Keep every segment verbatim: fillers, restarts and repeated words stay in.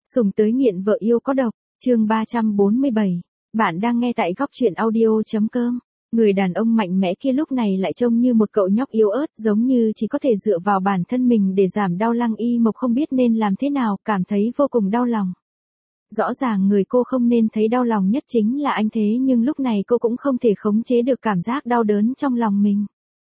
Sùng tới nghiện vợ yêu có độc, chương ba trăm bốn mươi bảy. Bạn đang nghe tại góc truyện audio.com. Người đàn ông mạnh mẽ kia lúc này lại trông như một cậu nhóc yếu ớt, giống như chỉ có thể dựa vào bản thân mình để giảm đau. Lăng Y Mộc không biết nên làm thế nào, cảm thấy vô cùng đau lòng. Rõ ràng người cô không nên thấy đau lòng nhất chính là anh, thế nhưng lúc này cô cũng không thể khống chế được cảm giác đau đớn trong lòng mình.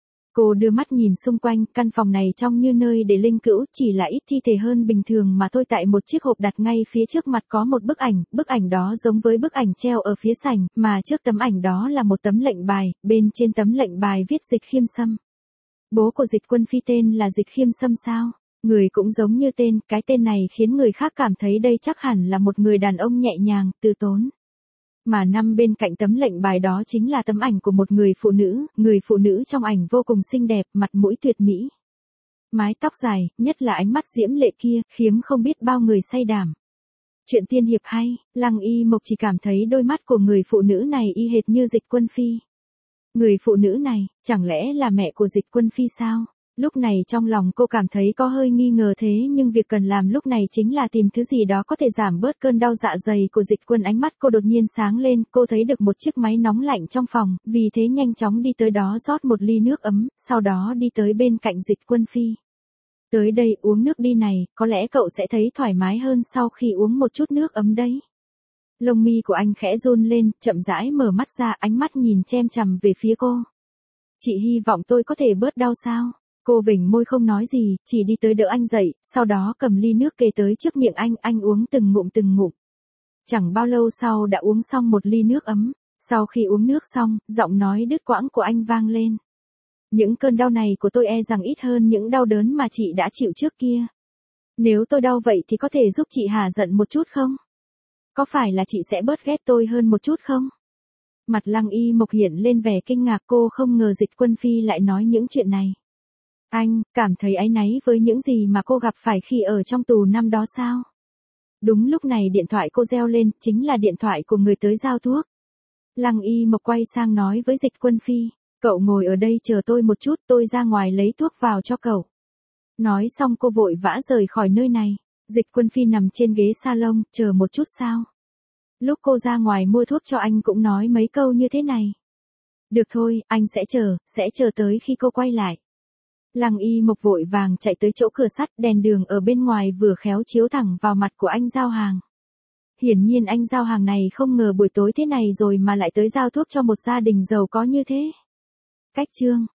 Cô đưa mắt nhìn xung quanh, căn phòng này trông như nơi để linh cữu, chỉ là ít thi thể hơn bình thường mà thôi. Tại một chiếc hộp đặt ngay phía trước mặt có một bức ảnh, bức ảnh đó giống với bức ảnh treo ở phía sảnh, mà trước tấm ảnh đó là một tấm lệnh bài, bên trên tấm lệnh bài viết Dịch Khiêm Sâm. Bố của Dịch Quân Phi tên là Dịch Khiêm Sâm sao? Người cũng giống như tên, cái tên này khiến người khác cảm thấy đây chắc hẳn là một người đàn ông nhẹ nhàng, từ tốn. Mà nằm bên cạnh tấm lệnh bài đó chính là tấm ảnh của một người phụ nữ, người phụ nữ trong ảnh vô cùng xinh đẹp, mặt mũi tuyệt mỹ. Mái tóc dài, nhất là ánh mắt diễm lệ kia, khiếm không biết bao người say đắm. Chuyện tiên hiệp hay, Lăng Y Mộc chỉ cảm thấy đôi mắt của người phụ nữ này y hệt như Dịch Quân Phi. Người phụ nữ này, chẳng lẽ là mẹ của Dịch Quân Phi sao? Lúc này trong lòng cô cảm thấy có hơi nghi ngờ, thế nhưng việc cần làm lúc này chính là tìm thứ gì đó có thể giảm bớt cơn đau dạ dày của Dịch Quân. Ánh mắt cô đột nhiên sáng lên, cô thấy được một chiếc máy nóng lạnh trong phòng, vì thế nhanh chóng đi tới đó rót một ly nước ấm, sau đó đi tới bên cạnh Dịch Quân Phi. Tới đây uống nước đi này, có lẽ cậu sẽ thấy thoải mái hơn sau khi uống một chút nước ấm đấy. Lông mi của anh khẽ run lên, chậm rãi mở mắt ra, ánh mắt nhìn chăm chằm về phía cô. Chị hy vọng tôi có thể bớt đau sao? Cô vểnh môi không nói gì, chỉ đi tới đỡ anh dậy, sau đó cầm ly nước kề tới trước miệng anh, anh uống từng ngụm từng ngụm. Chẳng bao lâu sau đã uống xong một ly nước ấm, sau khi uống nước xong, giọng nói đứt quãng của anh vang lên. Những cơn đau này của tôi e rằng ít hơn những đau đớn mà chị đã chịu trước kia. Nếu tôi đau vậy thì có thể giúp chị hả giận một chút không? Có phải là chị sẽ bớt ghét tôi hơn một chút không? Mặt Lăng Y Mộc hiện lên vẻ kinh ngạc, cô không ngờ Dịch Quân Phi lại nói những chuyện này. Anh, cảm thấy áy náy với những gì mà cô gặp phải khi ở trong tù năm đó sao? Đúng lúc này điện thoại cô reo lên, chính là điện thoại của người tới giao thuốc. Lăng Y Mộc quay sang nói với Dịch Quân Phi, cậu ngồi ở đây chờ tôi một chút, tôi ra ngoài lấy thuốc vào cho cậu. Nói xong cô vội vã rời khỏi nơi này. Dịch Quân Phi nằm trên ghế salon, chờ một chút sao? Lúc cô ra ngoài mua thuốc cho anh cũng nói mấy câu như thế này. Được thôi, anh sẽ chờ, sẽ chờ tới khi cô quay lại. Lăng Y Mộc vội vàng chạy tới chỗ cửa sắt, đèn đường ở bên ngoài vừa khéo chiếu thẳng vào mặt của anh giao hàng. Hiển nhiên anh giao hàng này không ngờ buổi tối thế này rồi mà lại tới giao thuốc cho một gia đình giàu có như thế. Cách chương